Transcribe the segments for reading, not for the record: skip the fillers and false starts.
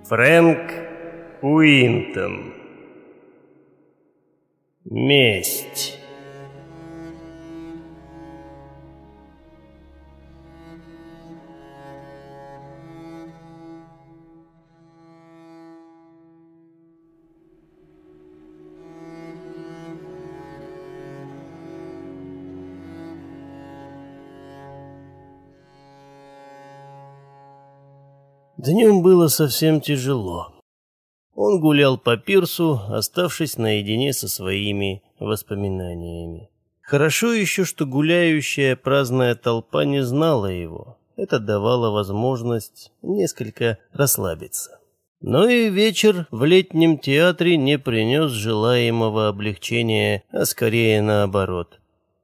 Фрэнк Уинтон. Месть. Днем было совсем тяжело. Он гулял по пирсу, оставшись наедине со своими воспоминаниями. Хорошо еще, что гуляющая праздная толпа не знала его. Это давало возможность несколько расслабиться. Но и вечер в летнем театре не принес желаемого облегчения, а скорее наоборот.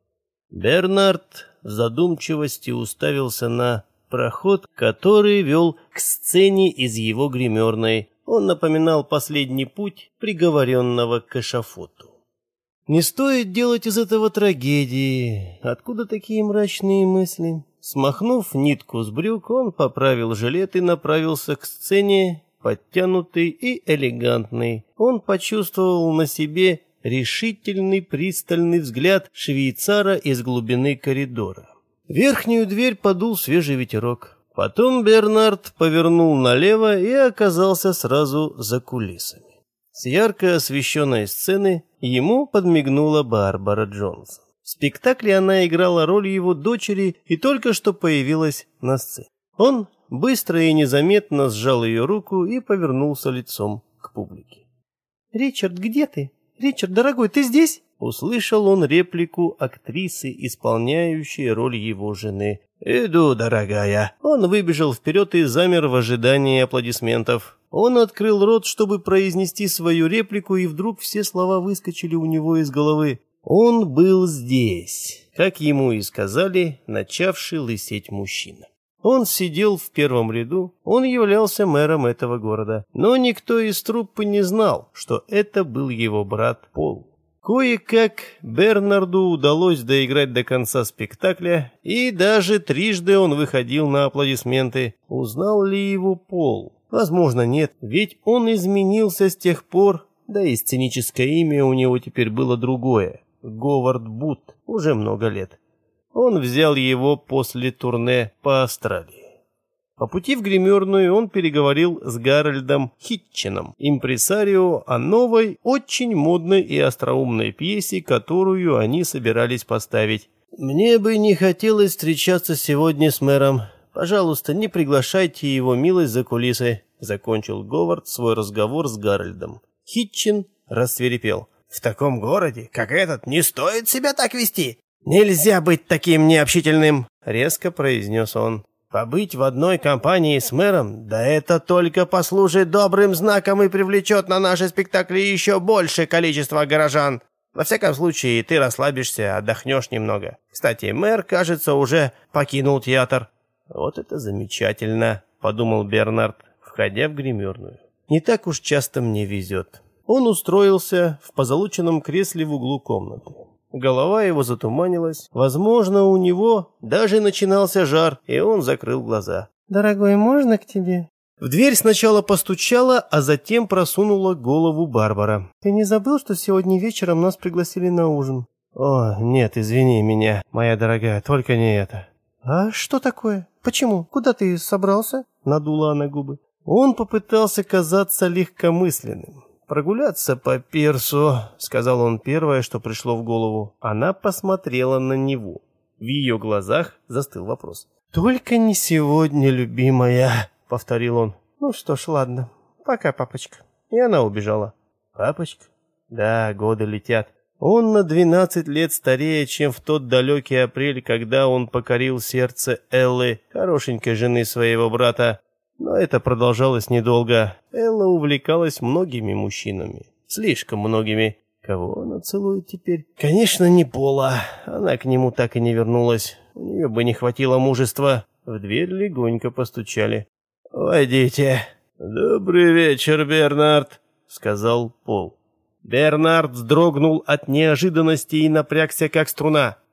Бернард в задумчивости уставился на проход, который вел к сцене из его гримерной. Он напоминал последний путь приговоренного к эшафоту. Не стоит делать из этого трагедии. Откуда такие мрачные мысли? Смахнув нитку с брюк, он поправил жилет и направился к сцене, подтянутый и элегантный. Он почувствовал на себе решительный пристальный взгляд швейцара из глубины коридора. В верхнюю дверь подул свежий ветерок. Потом Бернард повернул налево и оказался сразу за кулисами. С ярко освещенной сцены ему подмигнула Барбара Джонсон. В спектакле она играла роль его дочери и только что появилась на сцене. Он быстро и незаметно сжал ее руку и повернулся лицом к публике. «Ричард, где ты? Ричард, дорогой, ты здесь?» Услышал он реплику актрисы, исполняющей роль его жены. «Иду, дорогая». Он выбежал вперед и замер в ожидании аплодисментов. Он открыл рот, чтобы произнести свою реплику, и вдруг все слова выскочили у него из головы. Он был здесь, как ему и сказали, начавший лысеть мужчина. Он сидел в первом ряду, он являлся мэром этого города, но никто из труппы не знал, что это был его брат Пол. Кое-как Бернарду удалось доиграть до конца спектакля, и даже трижды он выходил на аплодисменты. Узнал ли его Пол? Возможно, нет, ведь он изменился с тех пор, да и сценическое имя у него теперь было другое — Говард Бут, уже много лет. Он взял его после турне по Австралии. По пути в гримерную он переговорил с Гарольдом Хитчином, импресарио, о новой, очень модной и остроумной пьесе, которую они собирались поставить. «Мне бы не хотелось встречаться сегодня с мэром. Пожалуйста, не приглашайте его милость за кулисы», — закончил Говард свой разговор с Гарольдом. Хитчин рассвирепел. «В таком городе, как этот, не стоит себя так вести. Нельзя быть таким необщительным», — резко произнес он. «Побыть в одной компании с мэром, да это только послужит добрым знаком и привлечет на наши спектакли еще большее количество горожан. Во всяком случае, ты расслабишься, отдохнешь немного. Кстати, мэр, кажется, уже покинул театр». «Вот это замечательно», — подумал Бернард, входя в гримерную. «Не так уж часто мне везет». Он устроился в позолоченном кресле в углу комнаты. Голова его затуманилась. Возможно, у него даже начинался жар, и он закрыл глаза. «Дорогой, можно к тебе?» В дверь сначала постучала, а затем просунула голову Барбара. «Ты не забыл, что сегодня вечером нас пригласили на ужин?» «О, нет, извини меня, моя дорогая, только не это». «А что такое? Почему? Куда ты собрался?» Надула она губы. Он попытался казаться легкомысленным. «Прогуляться по пирсу», — сказал он первое, что пришло в голову. Она посмотрела на него. В ее глазах застыл вопрос. «Только не сегодня, любимая», — повторил он. «Ну что ж, ладно. Пока, папочка». И она убежала. «Папочка?» Да, годы летят. Он на 12 лет старее, чем в тот далекий апрель, когда он покорил сердце Эллы, хорошенькой жены своего брата. Но это продолжалось недолго. Элла увлекалась многими мужчинами. Слишком многими. Кого она целует теперь? Конечно, не Пола. Она к нему так и не вернулась. У нее бы не хватило мужества. В дверь легонько постучали. «Войдите». «Добрый вечер, Бернард», — сказал Пол. Бернард вздрогнул от неожиданности и напрягся, как струна.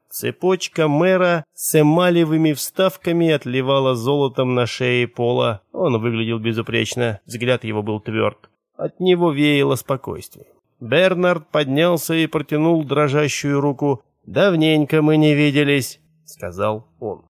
Цепочка мэра с эмалевыми вставками отливала золотом на шее Пола. Он выглядел безупречно, взгляд его был тверд. От него веяло спокойствие. Бернард поднялся и протянул дрожащую руку. «Давненько мы не виделись», — сказал он.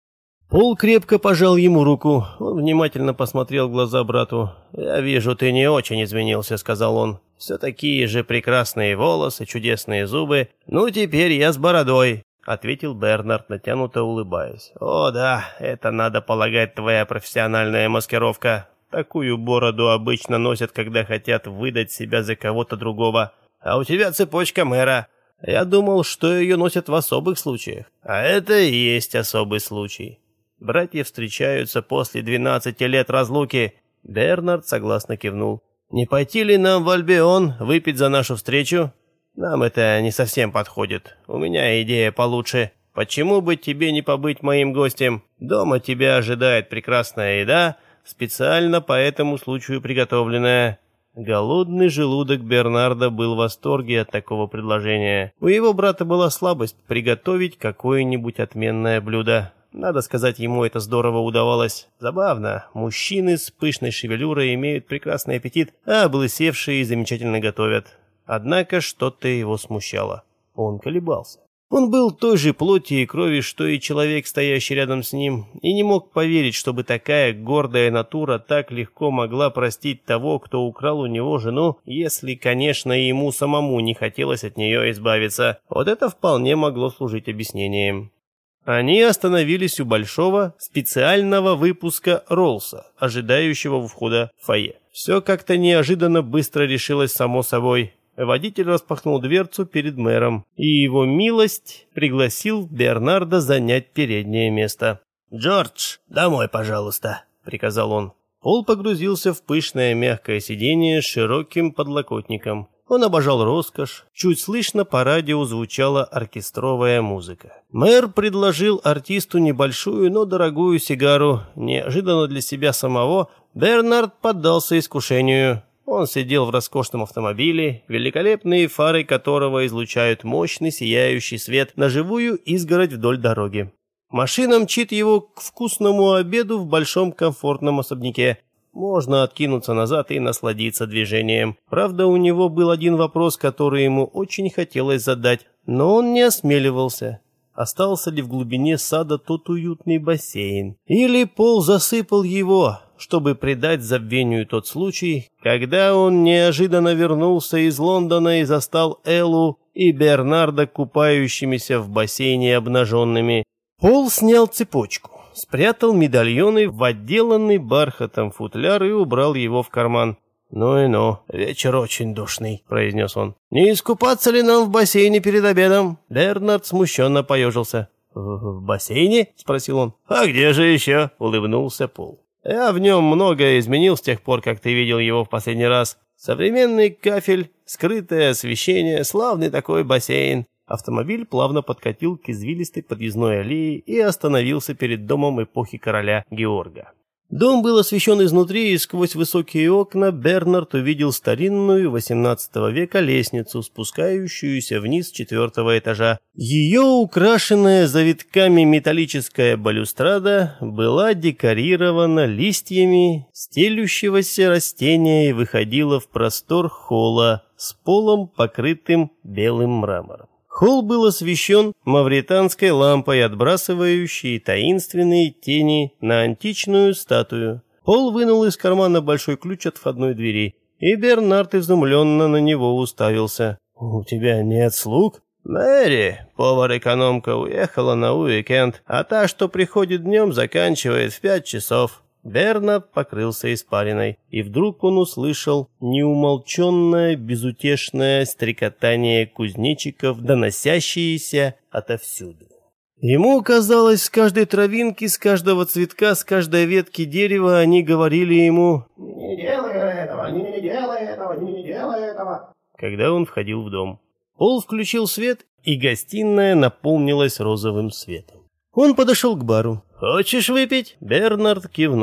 Пол крепко пожал ему руку. Он внимательно посмотрел в глаза брату. «Я вижу, ты не очень изменился», — сказал он. «Все такие же прекрасные волосы, чудесные зубы. Ну, теперь я с бородой», — ответил Бернард, натянуто улыбаясь. «О да, это, надо полагать, твоя профессиональная маскировка. Такую бороду обычно носят, когда хотят выдать себя за кого-то другого. А у тебя цепочка мэра. Я думал, что ее носят в особых случаях. А это и есть особый случай. Братья встречаются после 12 лет разлуки». Бернард согласно кивнул. «Не пойти ли нам в Альбион выпить за нашу встречу? Нам это не совсем подходит. У меня идея получше. Почему бы тебе не побыть моим гостем? Дома тебя ожидает прекрасная еда, специально по этому случаю приготовленная». Голодный желудок Бернарда был в восторге от такого предложения. У его брата была слабость приготовить какое-нибудь отменное блюдо. Надо сказать, ему это здорово удавалось. Забавно, мужчины с пышной шевелюрой имеют прекрасный аппетит, а облысевшие замечательно готовят. Однако что-то его смущало. Он колебался. Он был той же плоти и крови, что и человек, стоящий рядом с ним, и не мог поверить, чтобы такая гордая натура так легко могла простить того, кто украл у него жену, если, конечно, ему самому не хотелось от нее избавиться. Вот это вполне могло служить объяснением. Они остановились у большого специального выпуска Роллса, ожидающего у входа в фойе. Все как-то неожиданно быстро решилось само собой. Водитель распахнул дверцу перед мэром, и его милость пригласил Бернарда занять переднее место. «Джордж, домой, пожалуйста», — приказал он. Пол погрузился в пышное мягкое сиденье с широким подлокотником. Он обожал роскошь. Чуть слышно по радио звучала оркестровая музыка. Мэр предложил артисту небольшую, но дорогую сигару. Неожиданно для себя самого Бернард поддался искушению. Он сидел в роскошном автомобиле, великолепные фары которого излучают мощный сияющий свет на живую изгородь вдоль дороги. Машина мчит его к вкусному обеду в большом комфортном особняке. Можно откинуться назад и насладиться движением. Правда, у него был один вопрос, который ему очень хотелось задать, но он не осмеливался. Остался ли в глубине сада тот уютный бассейн? Или Пол засыпал его, чтобы придать забвению тот случай, когда он неожиданно вернулся из Лондона и застал Эллу и Бернарда купающимися в бассейне обнаженными. Пол снял цепочку, спрятал медальоны в отделанный бархатом футляр и убрал его в карман. «Ну и ну, вечер очень душный», — произнес он. «Не искупаться ли нам в бассейне перед обедом?» Бернард смущенно поежился. «В бассейне?» — спросил он. «А где же еще?» — улыбнулся Пол. «Я в нем многое изменил с тех пор, как ты видел его в последний раз. Современный кафель, скрытое освещение, славный такой бассейн». Автомобиль плавно подкатил к извилистой подъездной аллее и остановился перед домом эпохи короля Георга. Дом был освещен изнутри, и сквозь высокие окна Бернард увидел старинную XVIII века лестницу, спускающуюся вниз с 4-го этажа. Ее украшенная завитками металлическая балюстрада была декорирована листьями стелющегося растения и выходила в простор холла с полом, покрытым белым мрамором. Холл был освещен мавританской лампой, отбрасывающей таинственные тени на античную статую. Пол вынул из кармана большой ключ от входной двери, и Бернард изумленно на него уставился. «У тебя нет слуг?» «Мэри, повар-экономка, уехала на уикенд, а та, что приходит днем, заканчивает в 5 часов». Бернард покрылся испариной, и вдруг он услышал неумолченное безутешное стрекотание кузнечиков, доносящееся отовсюду. Ему казалось, с каждой травинки, с каждого цветка, с каждой ветки дерева они говорили ему «Не делай этого, не делай этого, не делай этого», когда он входил в дом. Пол включил свет, и гостиная наполнилась розовым светом. Он подошел к бару. «Хочешь выпить?» Бернард кивнул.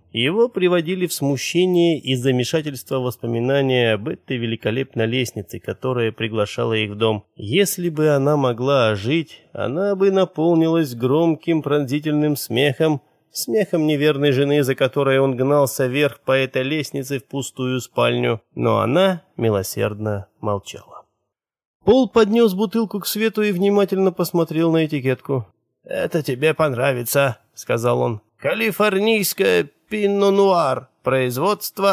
Его приводили в смущение и замешательство воспоминания об этой великолепной лестнице, которая приглашала их в дом. Если бы она могла ожить, она бы наполнилась громким пронзительным смехом, смехом неверной жены, за которой он гнался вверх по этой лестнице в пустую спальню, но она милосердно молчала. Пол поднес бутылку к свету и внимательно посмотрел на этикетку. «Это тебе понравится», — сказал он. «Калифорнийское пино-нуар, производство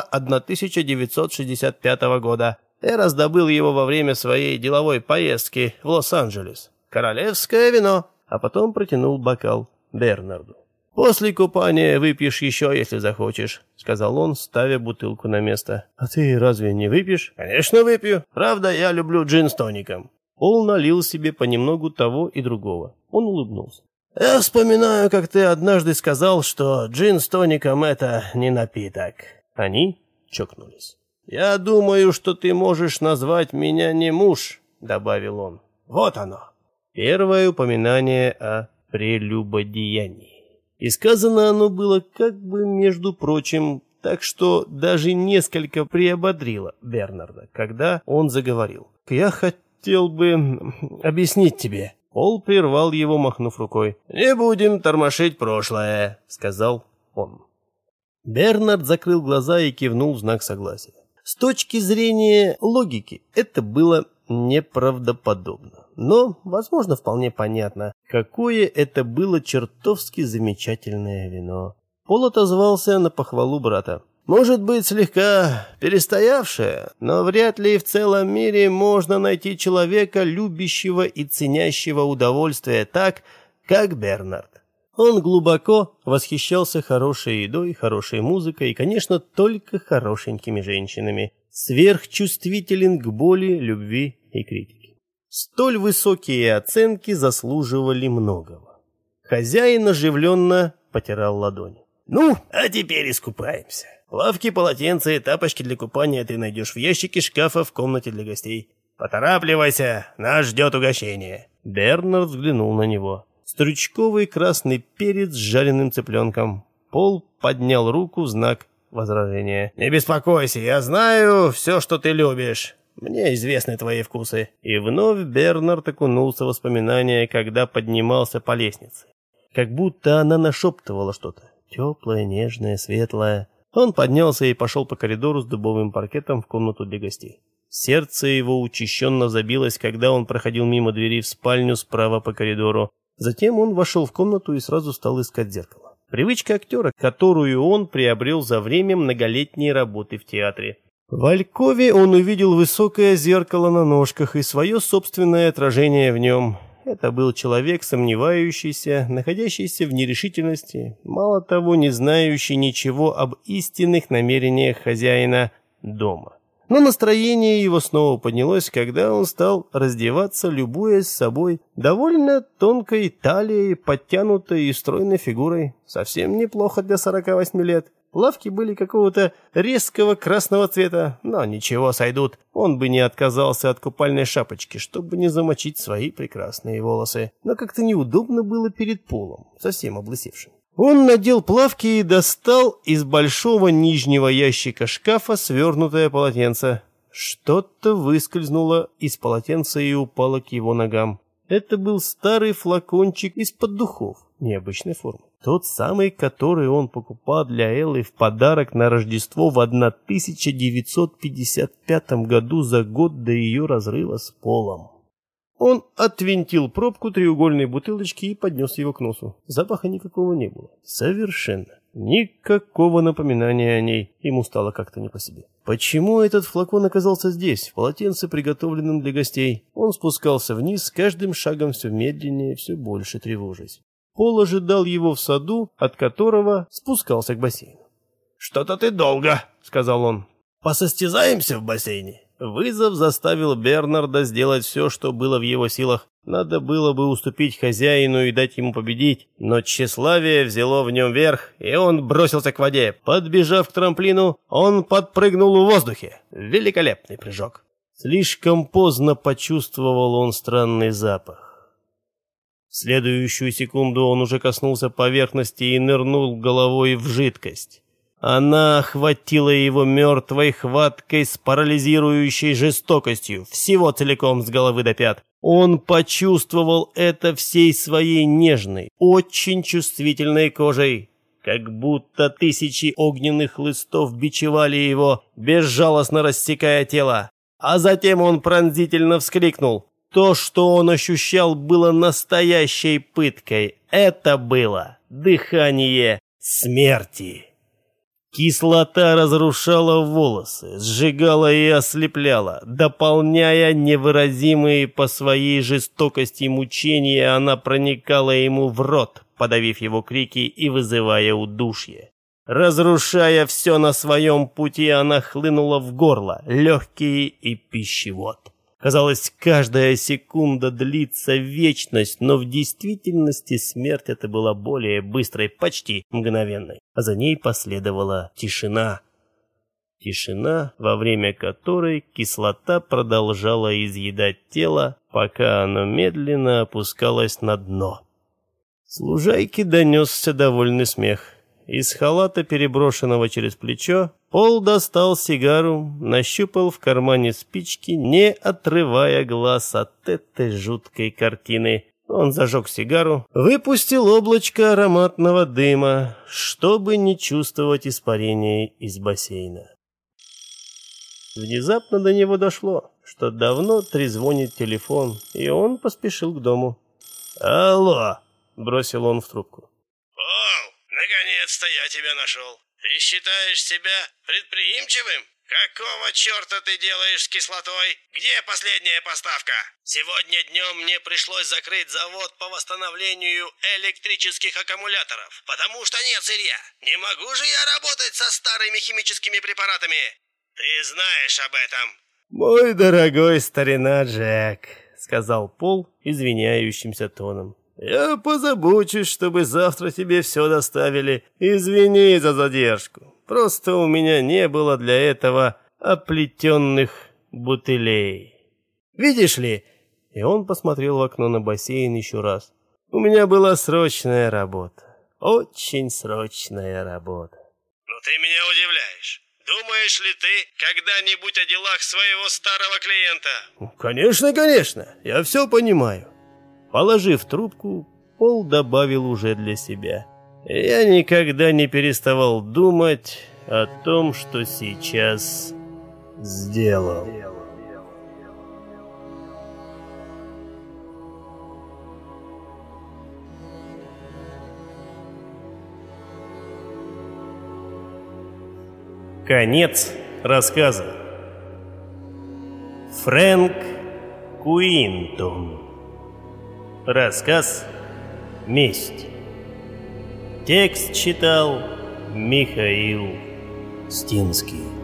1965 года. Я раздобыл его во время своей деловой поездки в Лос-Анджелес. Королевское вино». А потом протянул бокал Бернарду. «После купания выпьешь еще, если захочешь», — сказал он, ставя бутылку на место. «А ты разве не выпьешь?» «Конечно выпью. Правда, я люблю джин с тоником». Пол налил себе понемногу того и другого. Он улыбнулся. «Я вспоминаю, как ты однажды сказал, что джин с тоником — это не напиток». Они чокнулись. «Я думаю, что ты можешь назвать меня не муж», — добавил он. «Вот оно». Первое упоминание о прелюбодеянии. И сказано оно было как бы между прочим, так что даже несколько приободрило Бернарда, когда он заговорил. «Я хотел бы объяснить тебе». Пол прервал его, махнув рукой. «Не будем тормошить прошлое», — сказал он. Бернард закрыл глаза и кивнул в знак согласия. С точки зрения логики это было неправдоподобно, но, возможно, вполне понятно, какое это было чертовски замечательное вино. Пол отозвался на похвалу брата. «Может быть, слегка перестоявшее, но вряд ли в целом мире можно найти человека, любящего и ценящего удовольствие так, как Бернард». Он глубоко восхищался хорошей едой, хорошей музыкой и, конечно, только хорошенькими женщинами. Сверхчувствителен к боли, любви и критике. Столь высокие оценки заслуживали многого. Хозяин оживленно потирал ладони. «Ну, а теперь искупаемся. Лавки, полотенца и тапочки для купания ты найдешь в ящике шкафа в комнате для гостей. Поторапливайся, нас ждет угощение». Бернард взглянул на него. Стручковый красный перец с жареным цыпленком. Пол поднял руку в знак возражения. «Не беспокойся, я знаю все, что ты любишь. Мне известны твои вкусы». И вновь Бернард окунулся в воспоминания, когда поднимался по лестнице. Как будто она нашептывала что-то. Теплое, нежное, светлое. Он поднялся и пошел по коридору с дубовым паркетом в комнату для гостей. Сердце его учащенно забилось, когда он проходил мимо двери в спальню справа по коридору. Затем он вошел в комнату и сразу стал искать зеркало. Привычка актера, которую он приобрел за время многолетней работы в театре. В алькове он увидел высокое зеркало на ножках и свое собственное отражение в нем. Это был человек, сомневающийся, находящийся в нерешительности, мало того, не знающий ничего об истинных намерениях хозяина дома. Но настроение его снова поднялось, когда он стал раздеваться, любуясь собой довольно тонкой талией, подтянутой и стройной фигурой. Совсем неплохо для 48 лет. Плавки были какого-то резкого красного цвета, но ничего, сойдут. Он бы не отказался от купальной шапочки, чтобы не замочить свои прекрасные волосы. Но как-то неудобно было перед Полом, совсем облысевшим. Он надел плавки и достал из большого нижнего ящика шкафа свернутое полотенце. Что-то выскользнуло из полотенца и упало к его ногам. Это был старый флакончик из-под духов необычной формы. Тот самый, который он покупал для Эллы в подарок на Рождество в 1955 году, за год до ее разрыва с Полом. Он отвинтил пробку треугольной бутылочки и поднес его к носу. Запаха никакого не было. Совершенно. Никакого напоминания о ней. Ему стало как-то не по себе. Почему этот флакон оказался здесь, в полотенце, приготовленном для гостей? Он спускался вниз, с каждым шагом все медленнее, все больше тревожась. Пол ожидал его в саду, от которого спускался к бассейну. «Что-то ты долго», — сказал он. «Посостязаемся в бассейне?» Вызов заставил Бернарда сделать все, что было в его силах. Надо было бы уступить хозяину и дать ему победить, но тщеславие взяло в нем верх, и он бросился к воде. Подбежав к трамплину, он подпрыгнул в воздухе. Великолепный прыжок. Слишком поздно почувствовал он странный запах. В следующую секунду он уже коснулся поверхности и нырнул головой в жидкость. Она охватила его мертвой хваткой с парализирующей жестокостью, всего целиком с головы до пят. Он почувствовал это всей своей нежной, очень чувствительной кожей, как будто тысячи огненных хлыстов бичевали его, безжалостно рассекая тело. А затем он пронзительно вскрикнул. То, что он ощущал, было настоящей пыткой. Это было дыхание смерти. Кислота разрушала волосы, сжигала и ослепляла, дополняя невыразимые по своей жестокости мучения, она проникала ему в рот, подавив его крики и вызывая удушье. Разрушая все на своем пути, она хлынула в горло, легкие и пищевод. Казалось, каждая секунда длится вечность, но в действительности смерть эта была более быстрой, почти мгновенной. А за ней последовала тишина. Тишина, во время которой кислота продолжала изъедать тело, пока оно медленно опускалось на дно. С лужайки донесся довольный смех. Из халата, переброшенного через плечо, Пол достал сигару, нащупал в кармане спички, не отрывая глаз от этой жуткой картины. Он зажег сигару, выпустил облачко ароматного дыма, чтобы не чувствовать испарения из бассейна. Внезапно до него дошло, что давно трезвонит телефон, и он поспешил к дому. «Алло!» — бросил он в трубку. «Пол, наконец-то я тебя нашел. Ты считаешь себя предприимчивым? Какого черта ты делаешь с кислотой? Где последняя поставка? Сегодня днем мне пришлось закрыть завод по восстановлению электрических аккумуляторов, потому что нет сырья. Не могу же я работать со старыми химическими препаратами. Ты знаешь об этом». «Мой дорогой старина Джек», — сказал Пол извиняющимся тоном. «Я позабочусь, чтобы завтра тебе все доставили. Извини за задержку. Просто у меня не было для этого оплетенных бутылей. Видишь ли...» И он посмотрел в окно на бассейн еще раз. «У меня была срочная работа. Очень срочная работа». «Ну ты меня удивляешь. Думаешь ли ты когда-нибудь о делах своего старого клиента?» «Конечно, конечно. Я все понимаю». Положив трубку, Пол добавил уже для себя. «Я никогда не переставал думать о том, что сейчас сделал». Конец рассказа. Фрэнк Куинтон. Рассказ «Месть». Текст читал Михаил Стинский.